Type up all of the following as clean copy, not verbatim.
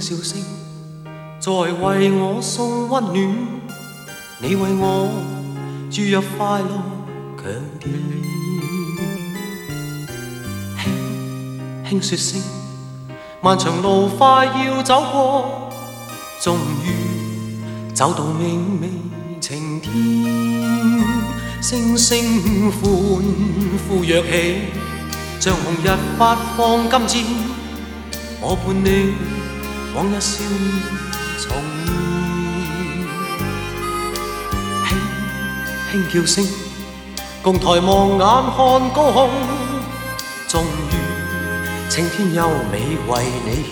笑聲，在為我送溫暖，你為我注入快樂強電。輕輕說聲，漫長路快要走過，終於走到明媚晴天。星星歡呼躍起，像紅日發放金箭，我伴你往日笑面重現。輕叫聲，共抬望眼看高空，終於青天優美為你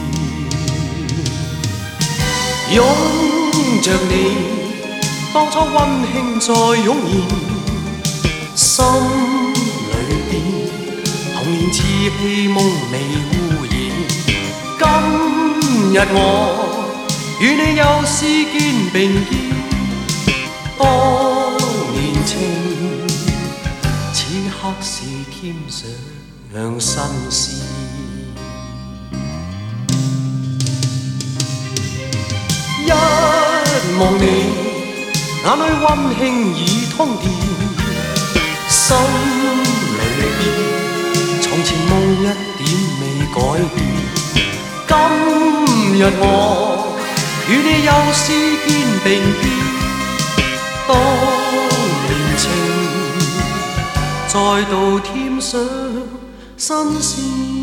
獻。擁着你，當初溫馨再湧現，心裏邊童年稚氣夢未污染。今日我與你又是肩並肩，當年情此刻是添上新鮮。一望你，眼裏溫馨已通電，心裏邊從前夢一點未改變。今日我與你又是肩並肩，當年情再度添上新鮮。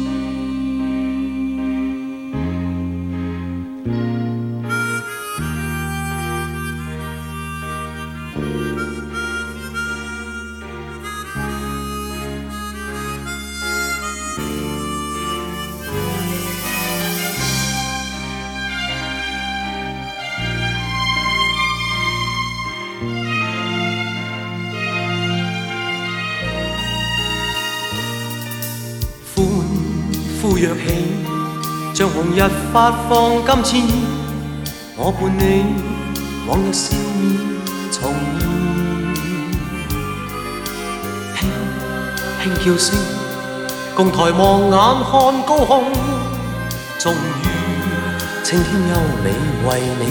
歡呼躍起，像紅日發放金箭，我伴你往日笑面重現。輕叫聲，共抬望眼看高空，終於青天優美為你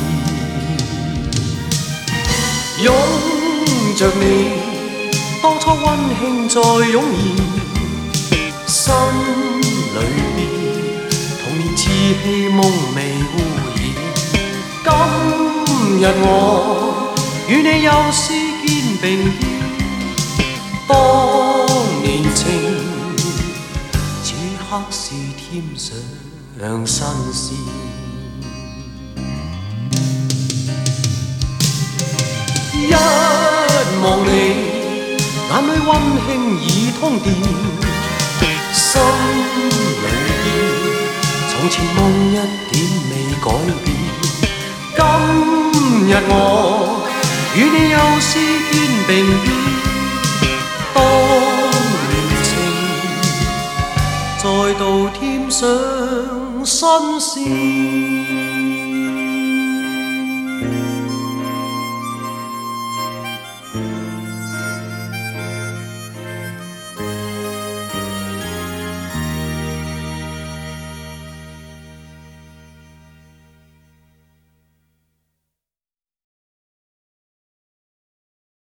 獻。擁着你，當初溫馨再湧現，心裏邊童年稚氣夢未污染。今日我與你又是肩並肩，當年情此刻是添上新鮮。一望你，眼裏溫馨已通電，心裏邊從前夢一點未改變。今日我與你又是肩並肩，當年情再度添上新鮮。